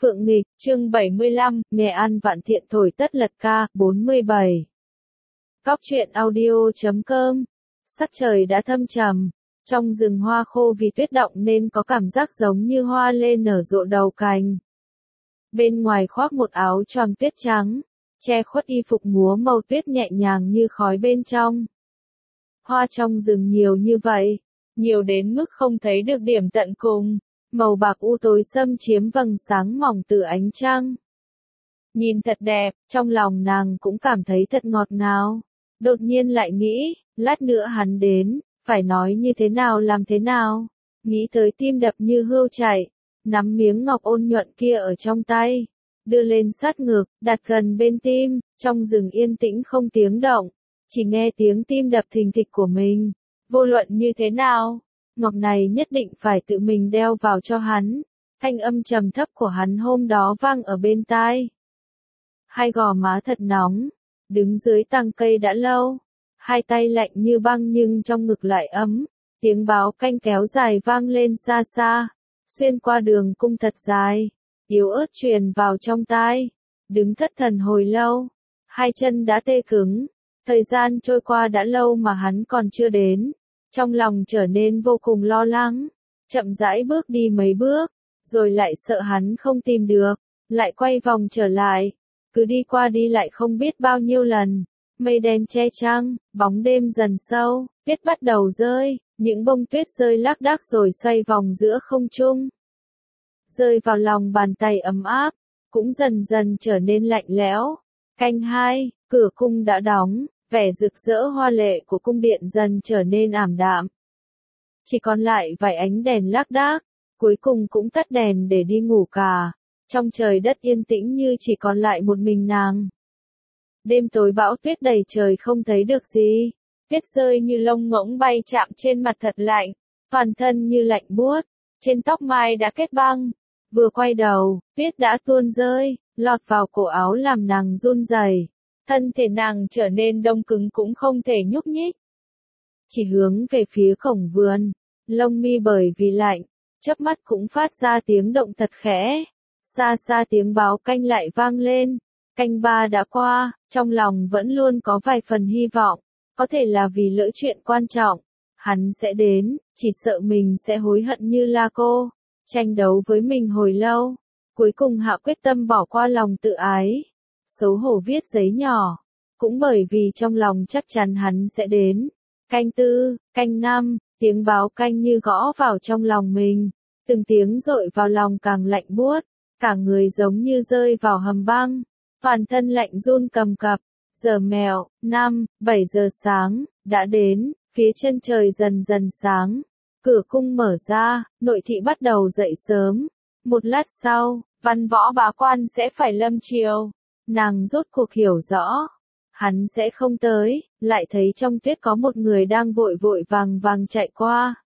Phượng Nghịch, chương 75, Nghệ An Vạn Thiện thổi tất lật ca, 47. Cóc truyện audio.com. Sắc trời đã thâm trầm, trong rừng hoa khô vì tuyết động nên có cảm giác giống như hoa lê nở rộ đầu cành. Bên ngoài khoác một áo choàng tuyết trắng, che khuất y phục múa màu tuyết nhẹ nhàng như khói bên trong. Hoa trong rừng nhiều như vậy, nhiều đến mức không thấy được điểm tận cùng. Màu bạc u tối xâm chiếm vầng sáng mỏng từ ánh trăng. Nhìn thật đẹp, trong lòng nàng cũng cảm thấy thật ngọt ngào. Đột nhiên lại nghĩ, lát nữa hắn đến, phải nói như thế nào làm thế nào. Nghĩ tới tim đập như hươu chạy, nắm miếng ngọc ôn nhuận kia ở trong tay, đưa lên sát ngực, đặt gần bên tim, trong rừng yên tĩnh không tiếng động, chỉ nghe tiếng tim đập thình thịch của mình. Vô luận như thế nào, ngọc này nhất định phải tự mình đeo vào cho hắn. Thanh âm trầm thấp của hắn hôm đó vang ở bên tai. Hai gò má thật nóng, đứng dưới tàng cây đã lâu, hai tay lạnh như băng nhưng trong ngực lại ấm. Tiếng báo canh kéo dài vang lên xa xa, xuyên qua đường cung thật dài, yếu ớt truyền vào trong tai. Đứng thất thần hồi lâu, hai chân đã tê cứng, thời gian trôi qua đã lâu mà hắn còn chưa đến. Trong lòng trở nên vô cùng lo lắng, chậm rãi bước đi mấy bước, rồi lại sợ hắn không tìm được, lại quay vòng trở lại, cứ đi qua đi lại không biết bao nhiêu lần. Mây đen che trăng, bóng đêm dần sâu, tuyết bắt đầu rơi, những bông tuyết rơi lác đác rồi xoay vòng giữa không trung. Rơi vào lòng bàn tay ấm áp, cũng dần dần trở nên lạnh lẽo. Canh 2, cửa cung đã đóng. Vẻ rực rỡ hoa lệ của cung điện dần trở nên ảm đạm. Chỉ còn lại vài ánh đèn lác đác, cuối cùng cũng tắt đèn để đi ngủ cả. Trong trời đất yên tĩnh như chỉ còn lại một mình nàng. Đêm tối bão tuyết đầy trời không thấy được gì. Tuyết rơi như lông ngỗng bay chạm trên mặt thật lạnh, toàn thân như lạnh buốt, trên tóc mai đã kết băng. Vừa quay đầu, tuyết đã tuôn rơi, lọt vào cổ áo làm nàng run rẩy. Thân thể nàng trở nên đông cứng cũng không thể nhúc nhích. Chỉ hướng về phía cổng vườn, lông mi bởi vì lạnh, chớp mắt cũng phát ra tiếng động thật khẽ. Xa xa tiếng báo canh lại vang lên, canh 3 đã qua, trong lòng vẫn luôn có vài phần hy vọng, có thể là vì lỡ chuyện quan trọng. Hắn sẽ đến, chỉ sợ mình sẽ hối hận như La Cô, tranh đấu với mình hồi lâu, cuối cùng hạ quyết tâm bỏ qua lòng tự ái. Xấu hổ viết giấy nhỏ, cũng bởi vì trong lòng chắc chắn hắn sẽ đến. Canh 4, canh 5, tiếng báo canh như gõ vào trong lòng mình, từng tiếng dội vào lòng càng lạnh buốt, cả người giống như rơi vào hầm băng, toàn thân lạnh run cầm cập. Giờ mẹo, 7 giờ sáng, đã đến, phía chân trời dần dần sáng, cửa cung mở ra, nội thị bắt đầu dậy sớm. Một lát sau, văn võ bá quan sẽ phải lâm triều. Nàng rốt cuộc hiểu rõ, hắn sẽ không tới, lại thấy trong tuyết có một người đang vội vội vàng vàng chạy qua.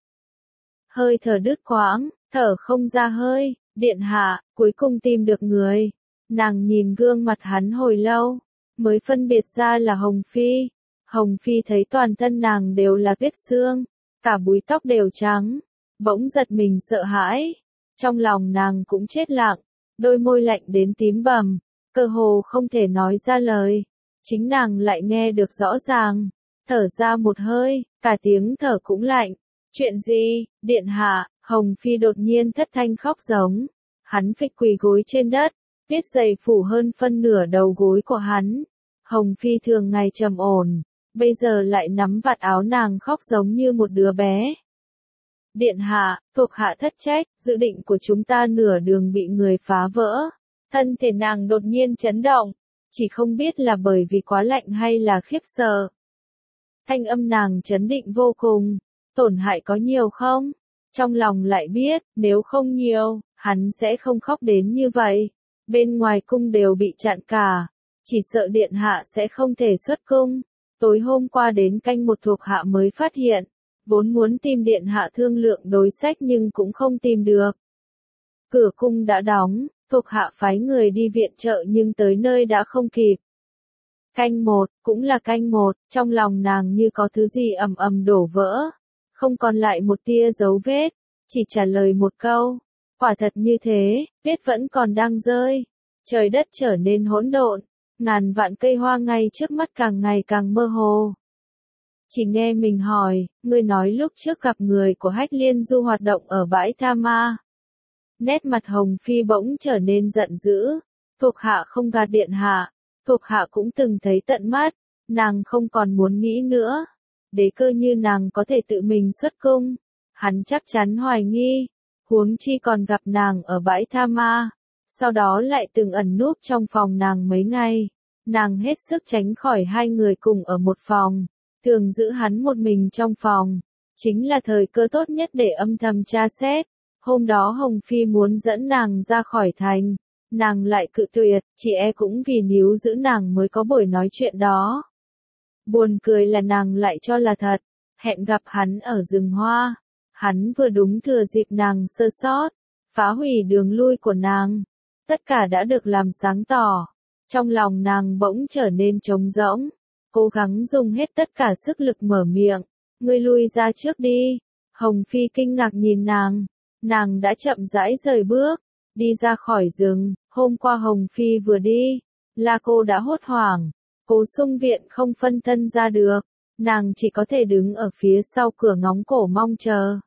Hơi thở đứt quãng, thở không ra hơi, điện hạ, cuối cùng tìm được người. Nàng nhìn gương mặt hắn hồi lâu, mới phân biệt ra là Hồng Phi. Hồng Phi thấy toàn thân nàng đều là vết xương, cả búi tóc đều trắng, bỗng giật mình sợ hãi. Trong lòng nàng cũng chết lặng, đôi môi lạnh đến tím bầm, cơ hồ không thể nói ra lời. Chính nàng lại nghe được rõ ràng, thở ra một hơi, cả tiếng thở cũng lạnh. Chuyện gì, điện hạ? Hồng Phi đột nhiên thất thanh khóc giống. Hắn phịch quỳ gối trên đất, tuyết dày phủ hơn phân nửa đầu gối của hắn. Hồng Phi thường ngày trầm ổn, bây giờ lại nắm vạt áo nàng khóc giống như một đứa bé. Điện hạ, thuộc hạ thất trách, dự định của chúng ta nửa đường bị người phá vỡ. Thân thể nàng đột nhiên chấn động, chỉ không biết là bởi vì quá lạnh hay là khiếp sợ. Thanh âm nàng chấn định vô cùng, tổn hại có nhiều không? Trong lòng lại biết, nếu không nhiều, hắn sẽ không khóc đến như vậy. Bên ngoài cung đều bị chặn cả, chỉ sợ điện hạ sẽ không thể xuất cung. Tối hôm qua đến canh 1 thuộc hạ mới phát hiện, vốn muốn tìm điện hạ thương lượng đối sách nhưng cũng không tìm được. Cửa cung đã đóng. Thuộc hạ phái người đi viện trợ nhưng tới nơi đã không kịp. Canh 1, cũng là canh 1, trong lòng nàng như có thứ gì ầm ầm đổ vỡ. Không còn lại một tia dấu vết, chỉ trả lời một câu. Quả thật như thế, tuyết vẫn còn đang rơi. Trời đất trở nên hỗn độn, ngàn vạn cây hoa ngay trước mắt càng ngày càng mơ hồ. Chỉ nghe mình hỏi, ngươi nói lúc trước gặp người của Hách Liên Du hoạt động ở bãi Tha Ma. Nét mặt Hồng Phi bỗng trở nên giận dữ. Thuộc hạ không gạt điện hạ, thuộc hạ cũng từng thấy tận mắt, nàng không còn muốn nghĩ nữa. Đế Cơ như nàng có thể tự mình xuất cung, hắn chắc chắn hoài nghi, huống chi còn gặp nàng ở bãi Tha Ma, sau đó lại từng ẩn núp trong phòng nàng mấy ngày. Nàng hết sức tránh khỏi hai người cùng ở một phòng, thường giữ hắn một mình trong phòng, chính là thời cơ tốt nhất để âm thầm tra xét. Hôm đó Hồng Phi muốn dẫn nàng ra khỏi thành, nàng lại cự tuyệt, chị cũng vì níu giữ nàng mới có buổi nói chuyện đó. Buồn cười là nàng lại cho là thật, hẹn gặp hắn ở rừng hoa. Hắn vừa đúng thừa dịp nàng sơ sót, phá hủy đường lui của nàng. Tất cả đã được làm sáng tỏ. Trong lòng nàng bỗng trở nên trống rỗng, cố gắng dùng hết tất cả sức lực mở miệng. Ngươi lui ra trước đi. Hồng Phi kinh ngạc nhìn nàng đã chậm rãi rời bước, đi ra khỏi rừng. Hôm qua Hồng Phi vừa đi, La Cô đã hốt hoảng, Cố Xung Viện không phân thân ra được, nàng chỉ có thể đứng ở phía sau cửa ngóng cổ mong chờ.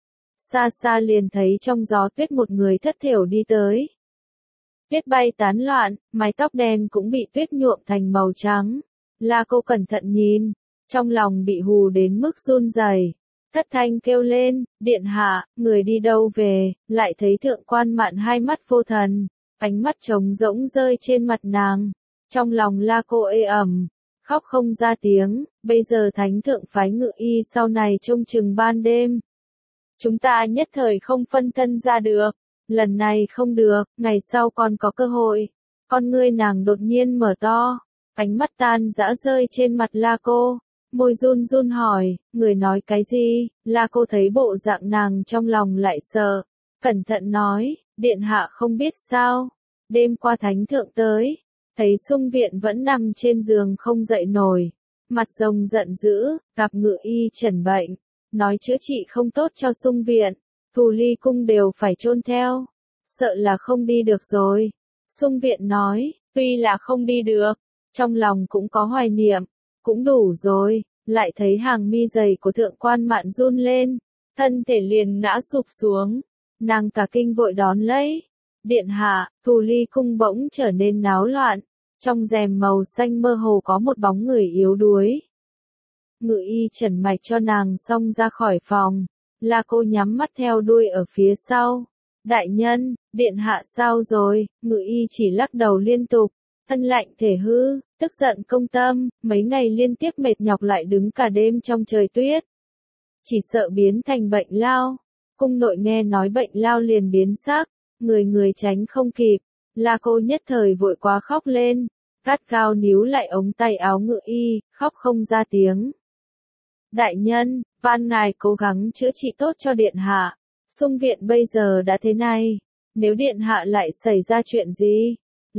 Xa xa liền thấy trong gió tuyết một người thất thểu đi tới. Tuyết bay tán loạn, mái tóc đen cũng bị tuyết nhuộm thành màu trắng. La Cô cẩn thận nhìn, trong lòng bị hù đến mức run rẩy. Thất thanh kêu lên, điện hạ, người đi đâu về, lại thấy Thượng Quan Mạn hai mắt vô thần, ánh mắt trống rỗng rơi trên mặt nàng. Trong lòng La Cô ê ẩm, khóc không ra tiếng. Bây giờ Thánh Thượng phái Ngự Y sau này trông chừng ban đêm. Chúng ta nhất thời không phân thân ra được, lần này không được, ngày sau còn có cơ hội. Con ngươi nàng đột nhiên mở to, ánh mắt tan rã rơi trên mặt La Cô, môi run run hỏi, người nói cái gì? La Cô thấy bộ dạng nàng trong lòng lại sợ, cẩn thận nói, điện hạ không biết sao, đêm qua Thánh Thượng tới, thấy Xung Viện vẫn nằm trên giường không dậy nổi, mặt rồng giận dữ, gặp Ngự Y trần bệnh, nói chữa trị không tốt cho Xung Viện, Thù Ly Cung đều phải chôn theo, sợ là không đi được rồi. Xung Viện nói, tuy là không đi được, trong lòng cũng có hoài niệm, cũng đủ rồi. Lại thấy hàng mi dày của Thượng Quan Mạn run lên, thân thể liền ngã sụp xuống, nàng cả kinh vội đón lấy. Điện hạ, Thù Ly Cung bỗng trở nên náo loạn, trong rèm màu xanh mơ hồ có một bóng người yếu đuối. Ngự Y trần mạch cho nàng xong ra khỏi phòng, La Cô nhắm mắt theo đuôi ở phía sau. Đại nhân, điện hạ sao rồi? Ngự Y chỉ lắc đầu liên tục, thân lạnh thể hư, tức giận công tâm, mấy ngày liên tiếp mệt nhọc lại đứng cả đêm trong trời tuyết. Chỉ sợ biến thành bệnh lao. Cung nội nghe nói bệnh lao liền biến sắc, người tránh không kịp. La Cô nhất thời vội quá khóc lên, gắt gao níu lại ống tay áo Ngự Y, khóc không ra tiếng. Đại nhân, van ngài cố gắng chữa trị tốt cho điện hạ. Xung Viện bây giờ đã thế này, nếu điện hạ lại xảy ra chuyện gì,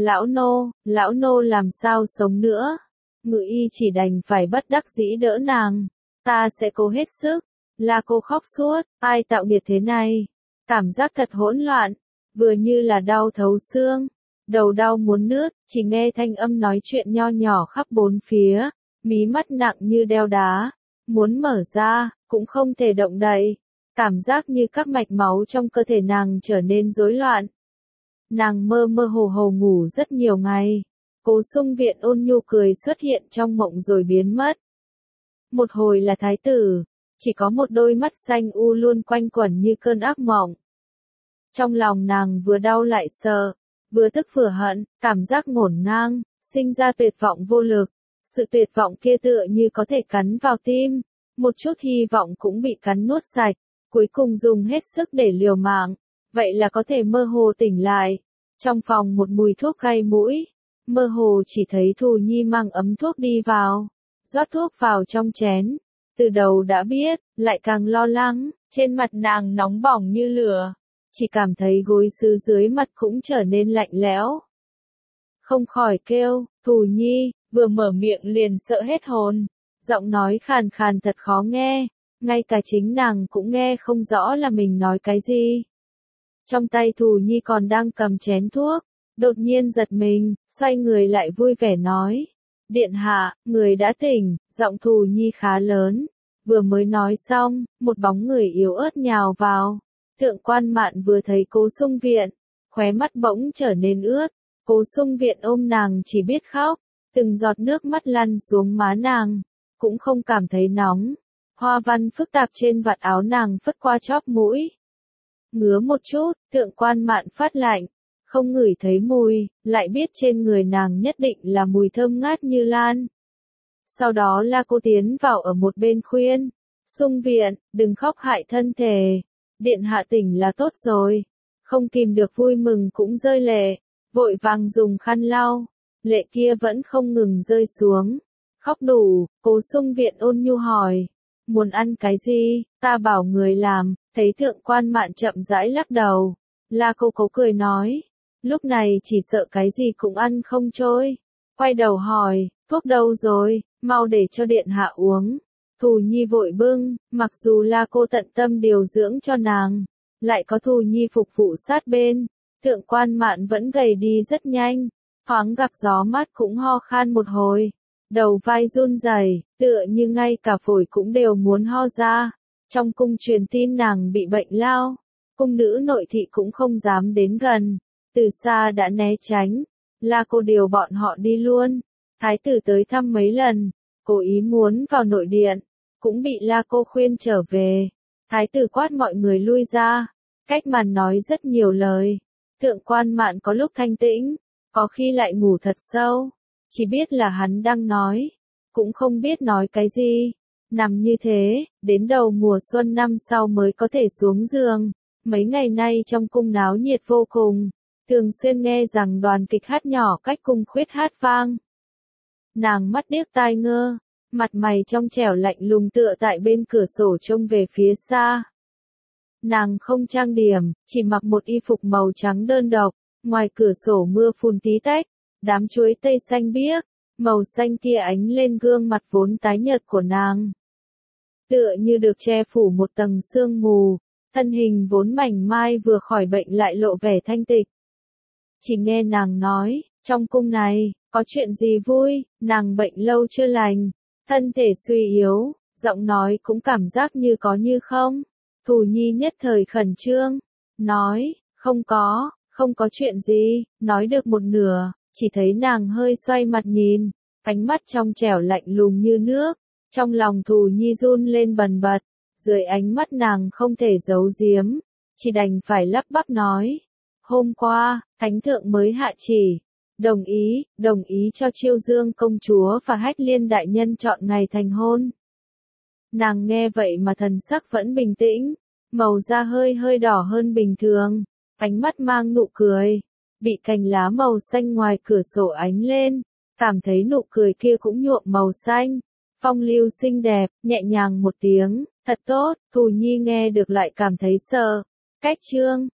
lão nô làm sao sống nữa? Ngự Y chỉ đành phải bất đắc dĩ đỡ nàng. Ta sẽ cố hết sức. La Cô khóc suốt, ai tạo nghiệt thế này? Cảm giác thật hỗn loạn, vừa như là đau thấu xương, đầu đau muốn nứt, chỉ nghe thanh âm nói chuyện nho nhỏ khắp bốn phía, mí mắt nặng như đeo đá, muốn mở ra, cũng không thể động đậy. Cảm giác như các mạch máu trong cơ thể nàng trở nên rối loạn. Nàng mơ mơ hồ hồ ngủ rất nhiều ngày. Cố Xung Viện ôn nhu cười xuất hiện trong mộng rồi biến mất. Một hồi là thái tử, chỉ có một đôi mắt xanh u luôn quanh quẩn như cơn ác mộng. Trong lòng nàng vừa đau lại sợ, vừa tức vừa hận, cảm giác ngổn ngang, sinh ra tuyệt vọng vô lực. Sự tuyệt vọng kia tựa như có thể cắn vào tim, một chút hy vọng cũng bị cắn nuốt sạch, cuối cùng dùng hết sức để liều mạng, vậy là có thể mơ hồ tỉnh lại. Trong phòng một mùi thuốc gây mũi, mơ hồ chỉ thấy Thù Nhi mang ấm thuốc đi vào, rót thuốc vào trong chén. Từ đầu đã biết, lại càng lo lắng, trên mặt nàng nóng bỏng như lửa, chỉ cảm thấy gối xứ dưới mặt cũng trở nên lạnh lẽo. Không khỏi kêu, Thù Nhi, vừa mở miệng liền sợ hết hồn, giọng nói khàn khàn thật khó nghe, ngay cả chính nàng cũng nghe không rõ là mình nói cái gì. Trong tay Thù Nhi còn đang cầm chén thuốc, đột nhiên giật mình, xoay người lại vui vẻ nói. Điện hạ, người đã tỉnh, giọng Thù Nhi khá lớn. Vừa mới nói xong, một bóng người yếu ớt nhào vào. Thượng Quan Mạn vừa thấy Cố Sung Viện, khóe mắt bỗng trở nên ướt. Cố Sung Viện ôm nàng chỉ biết khóc, từng giọt nước mắt lăn xuống má nàng, cũng không cảm thấy nóng. Hoa văn phức tạp trên vạt áo nàng phất qua chóp mũi. Ngứa một chút, Thượng Quan Mạn phát lạnh, không ngửi thấy mùi, lại biết trên người nàng nhất định là mùi thơm ngát như lan. Sau đó La Cô tiến vào ở một bên khuyên, Sung Viện, đừng khóc hại thân thể, điện hạ tỉnh là tốt rồi. Không kìm được vui mừng cũng rơi lệ, vội vàng dùng khăn lau, lệ kia vẫn không ngừng rơi xuống. Khóc đủ, Cố Sung Viện ôn nhu hỏi, muốn ăn cái gì, ta bảo người làm. Thấy Thượng Quan Mạn chậm rãi lắc đầu, La Cô cố cười nói, lúc này chỉ sợ cái gì cũng ăn không trôi. Quay đầu hỏi, thuốc đâu rồi, mau để cho điện hạ uống. Thù Nhi vội bưng, mặc dù La Cô tận tâm điều dưỡng cho nàng, lại có Thù Nhi phục vụ sát bên, Thượng Quan Mạn vẫn gầy đi rất nhanh, thoáng gặp gió mát cũng ho khan một hồi, đầu vai run rẩy, tựa như ngay cả phổi cũng đều muốn ho ra. Trong cung truyền tin nàng bị bệnh lao, cung nữ nội thị cũng không dám đến gần, từ xa đã né tránh. La Cô điều bọn họ đi luôn. Thái tử tới thăm mấy lần, cố ý muốn vào nội điện, cũng bị La Cô khuyên trở về. Thái tử quát mọi người lui ra, cách màn nói rất nhiều lời. Thượng Quan Mạn có lúc thanh tĩnh, có khi lại ngủ thật sâu, chỉ biết là hắn đang nói, cũng không biết nói cái gì. Nằm như thế, đến đầu mùa xuân năm sau mới có thể xuống giường. Mấy ngày nay trong cung náo nhiệt vô cùng, thường xuyên nghe rằng đoàn kịch hát nhỏ cách cung khuyết hát vang. Nàng mắt điếc tai ngơ, mặt mày trong trẻo lạnh lùng tựa tại bên cửa sổ trông về phía xa. Nàng không trang điểm, chỉ mặc một y phục màu trắng đơn độc, ngoài cửa sổ mưa phùn tí tách, đám chuối tây xanh biếc, màu xanh kia ánh lên gương mặt vốn tái nhợt của nàng. Tựa như được che phủ một tầng sương mù, thân hình vốn mảnh mai vừa khỏi bệnh lại lộ vẻ thanh tịch. Chỉ nghe nàng nói, trong cung này, có chuyện gì vui, nàng bệnh lâu chưa lành, thân thể suy yếu, giọng nói cũng cảm giác như có như không. Thù Nhi nhất thời khẩn trương, nói, không có chuyện gì, nói được một nửa, chỉ thấy nàng hơi xoay mặt nhìn, ánh mắt trong trẻo lạnh lùng như nước. Trong lòng Thù Nhi run lên bần bật, dưới ánh mắt nàng không thể giấu giếm, chỉ đành phải lắp bắp nói. Hôm qua, Thánh Thượng mới hạ chỉ, đồng ý cho Chiêu Dương công chúa và Hách Liên đại nhân chọn ngày thành hôn. Nàng nghe vậy mà thần sắc vẫn bình tĩnh, màu da hơi đỏ hơn bình thường, ánh mắt mang nụ cười, bị cành lá màu xanh ngoài cửa sổ ánh lên, cảm thấy nụ cười kia cũng nhuộm màu xanh. Phong lưu xinh đẹp, nhẹ nhàng một tiếng, thật tốt, Thù Nhi nghe được lại cảm thấy sợ. Cách chương